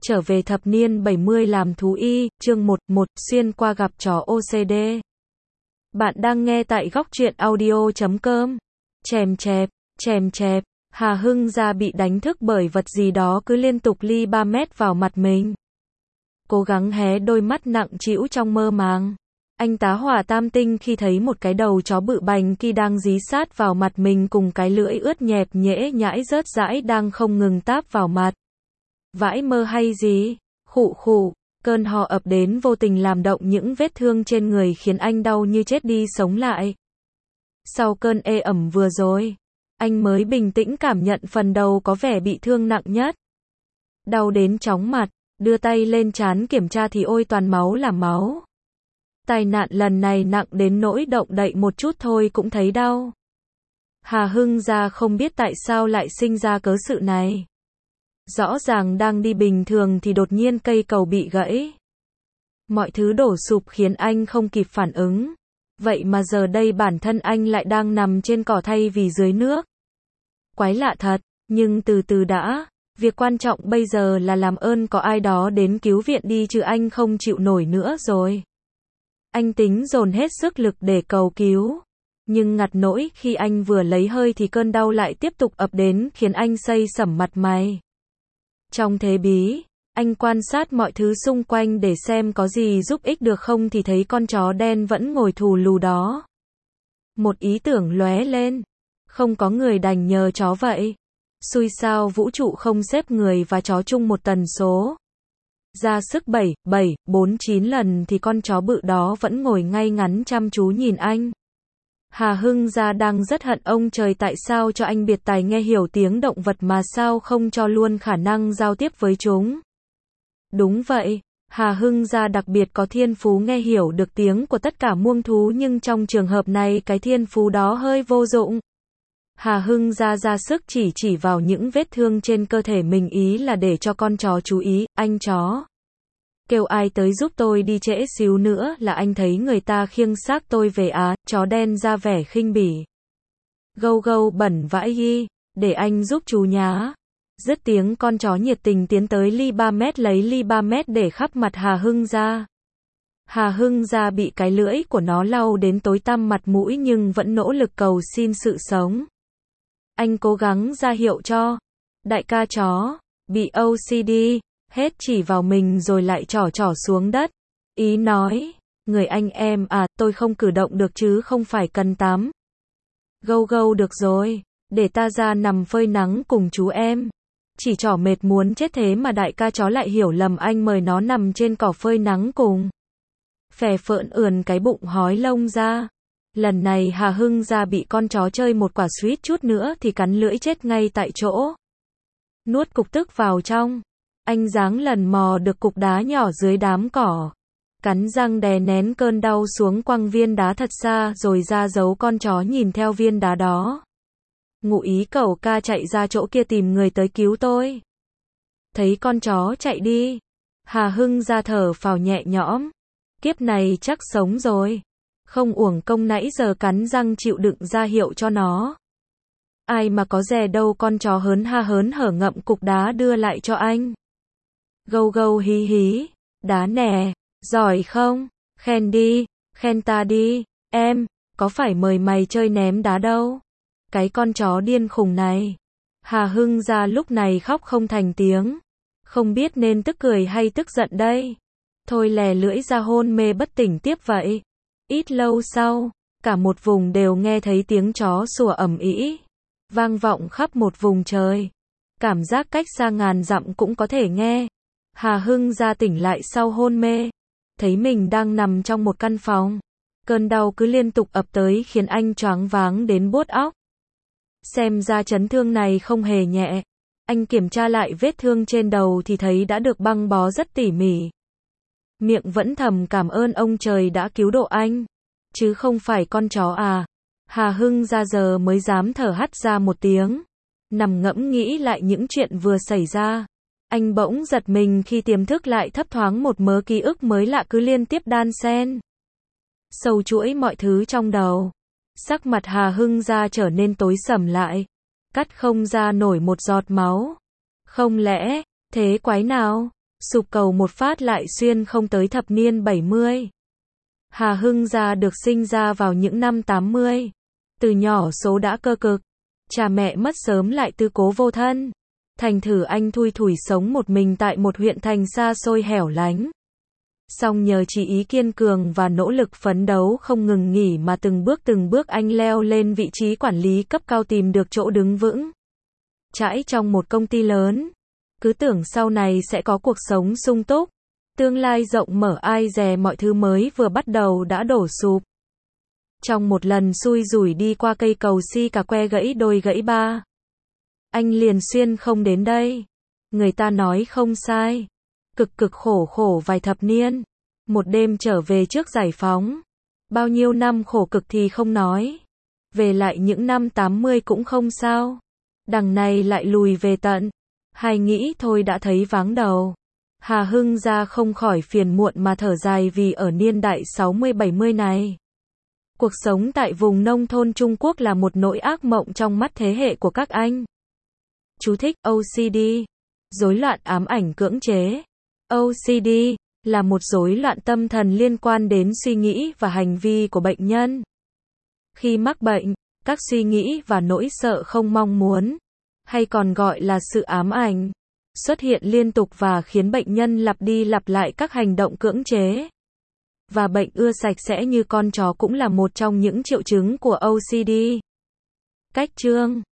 Trở về thập niên 70 làm thú y, chương 1, xuyên qua gặp chó OCD. Bạn đang nghe tại góc truyện audio.com. Chèm chẹp, Hà Hưng Gia bị đánh thức bởi vật gì đó cứ liên tục ly 3 mét vào mặt mình. Cố gắng hé đôi mắt nặng trĩu trong mơ màng. Anh tá hỏa tam tinh khi thấy một cái đầu chó bự bành kia đang dí sát vào mặt mình cùng cái lưỡi ướt nhẹp nhễ nhãi rớt rãi đang không ngừng táp vào mặt. Vãi mơ hay gì? Khụ, cơn ho ập đến vô tình làm động những vết thương trên người khiến anh đau như chết đi sống lại. Sau cơn ê ẩm vừa rồi, anh mới bình tĩnh cảm nhận phần đầu có vẻ bị thương nặng nhất. Đau đến chóng mặt, đưa tay lên trán kiểm tra thì ôi toàn máu là máu. Tai nạn lần này nặng đến nỗi động đậy một chút thôi cũng thấy đau. Hà Hưng Gia không biết tại sao lại sinh ra cớ sự này. Rõ ràng đang đi bình thường thì đột nhiên cây cầu bị gãy. Mọi thứ đổ sụp khiến anh không kịp phản ứng. Vậy mà giờ đây bản thân anh lại đang nằm trên cỏ thay vì dưới nước. Quái lạ thật, nhưng từ từ đã. Việc quan trọng bây giờ là làm ơn có ai đó đến cứu viện đi chứ anh không chịu nổi nữa rồi. Anh tính dồn hết sức lực để cầu cứu. Nhưng ngặt nỗi khi anh vừa lấy hơi thì cơn đau lại tiếp tục ập đến khiến anh xây sẩm mặt mày. Trong thế bí, anh quan sát mọi thứ xung quanh để xem có gì giúp ích được không thì thấy con chó đen vẫn ngồi thù lù đó. Một ý tưởng lóe lên. Không có người đành nhờ chó vậy. Xui sao vũ trụ không xếp người và chó chung một tần số. Ra sức 749 lần thì con chó bự đó vẫn ngồi ngay ngắn chăm chú nhìn anh. Hà Hưng Gia đang rất hận ông trời tại sao cho anh biệt tài nghe hiểu tiếng động vật mà sao không cho luôn khả năng giao tiếp với chúng. Đúng vậy, Hà Hưng Gia đặc biệt có thiên phú nghe hiểu được tiếng của tất cả muông thú nhưng trong trường hợp này cái thiên phú đó hơi vô dụng. Hà Hưng Gia ra sức chỉ vào những vết thương trên cơ thể mình ý là để cho con chó chú ý, anh chó. Kêu ai tới giúp tôi đi trễ xíu nữa là anh thấy người ta khiêng xác tôi về chó đen ra vẻ khinh bỉ. Gâu bẩn vãi ghi, để anh giúp chú nhá. Dứt tiếng con chó nhiệt tình tiến tới ly 3 mét lấy ly 3 mét để khắp mặt Hà Hưng Gia. Hà Hưng Gia bị cái lưỡi của nó lau đến tối tăm mặt mũi nhưng vẫn nỗ lực cầu xin sự sống. Anh cố gắng ra hiệu cho đại ca chó, bị OCD, hết chỉ vào mình rồi lại trỏ xuống đất. Ý nói, người anh em tôi không cử động được chứ không phải cần tắm. Gâu được rồi, để ta ra nằm phơi nắng cùng chú em. Chỉ trỏ mệt muốn chết thế mà đại ca chó lại hiểu lầm anh mời nó nằm trên cỏ phơi nắng cùng. Phè phỡn ườn cái bụng hói lông ra. Lần này Hà Hưng Gia bị con chó chơi một quả suýt chút nữa thì cắn lưỡi chết ngay tại chỗ. Nuốt cục tức vào trong. Anh giáng lần mò được cục đá nhỏ dưới đám cỏ. Cắn răng đè nén cơn đau xuống quăng viên đá thật xa rồi ra giấu con chó nhìn theo viên đá đó. Ngụ ý cẩu ca chạy ra chỗ kia tìm người tới cứu tôi. Thấy con chó chạy đi. Hà Hưng Gia thở phào nhẹ nhõm. Kiếp này chắc sống rồi. Không uổng công nãy giờ cắn răng chịu đựng ra hiệu cho nó. Ai mà có dè đâu con chó hớn hở ngậm cục đá đưa lại cho anh. Gâu hí, đá nè, giỏi không? Khen đi, khen ta đi, em, có phải mời mày chơi ném đá đâu. Cái con chó điên khùng này. Hà Hưng Gia lúc này khóc không thành tiếng. Không biết nên tức cười hay tức giận đây. Thôi lè lưỡi ra hôn mê bất tỉnh tiếp vậy. Ít lâu sau, cả một vùng đều nghe thấy tiếng chó sủa ầm ĩ, vang vọng khắp một vùng trời. Cảm giác cách xa ngàn dặm cũng có thể nghe. Hà Hưng Gia tỉnh lại sau hôn mê, thấy mình đang nằm trong một căn phòng. Cơn đau cứ liên tục ập tới khiến anh choáng váng đến buốt óc. Xem ra chấn thương này không hề nhẹ. Anh kiểm tra lại vết thương trên đầu thì thấy đã được băng bó rất tỉ mỉ. Miệng vẫn thầm cảm ơn ông trời đã cứu độ anh, chứ không phải con chó Hà Hưng Gia giờ mới dám thở hắt ra một tiếng. Nằm ngẫm nghĩ lại những chuyện vừa xảy ra. Anh bỗng giật mình khi tiềm thức lại thấp thoáng một mớ ký ức mới lạ cứ liên tiếp đan xen. Sâu chuỗi mọi thứ trong đầu. Sắc mặt Hà Hưng Gia trở nên tối sầm lại. Cắt không ra nổi một giọt máu. Không lẽ, thế quái nào? Sụp cầu một phát lại xuyên không tới thập niên 70. Hà Hưng Gia được sinh ra vào những năm 80. Từ nhỏ số đã cơ cực. Cha mẹ mất sớm lại tư cố vô thân. Thành thử anh thui thủi sống một mình tại một huyện thành xa xôi hẻo lánh. Song nhờ chỉ ý kiên cường và nỗ lực phấn đấu không ngừng nghỉ mà từng bước anh leo lên vị trí quản lý cấp cao, tìm được chỗ đứng vững chãi trong một công ty lớn. Cứ tưởng sau này sẽ có cuộc sống sung túc, tương lai rộng mở, ai dè mọi thứ mới vừa bắt đầu đã đổ sụp. Trong một lần xui rủi đi qua cây cầu si cà que gãy đôi gãy ba, anh liền xuyên không đến đây. Người ta nói không sai. Cực khổ vài thập niên. Một đêm trở về trước giải phóng. Bao nhiêu năm khổ cực thì không nói. Về lại những năm 80 cũng không sao. Đằng này lại lùi về tận. Hay nghĩ thôi đã thấy váng đầu. Hà Hưng Gia không khỏi phiền muộn mà thở dài vì ở niên đại 60-70 này, cuộc sống tại vùng nông thôn Trung Quốc là một nỗi ác mộng trong mắt thế hệ của các anh. Chú thích: OCD, rối loạn ám ảnh cưỡng chế. OCD là một rối loạn tâm thần liên quan đến suy nghĩ và hành vi của bệnh nhân. Khi mắc bệnh, các suy nghĩ và nỗi sợ không mong muốn, hay còn gọi là sự ám ảnh, xuất hiện liên tục và khiến bệnh nhân lặp đi lặp lại các hành động cưỡng chế. Và bệnh ưa sạch sẽ như con chó cũng là một trong những triệu chứng của OCD. Cách chương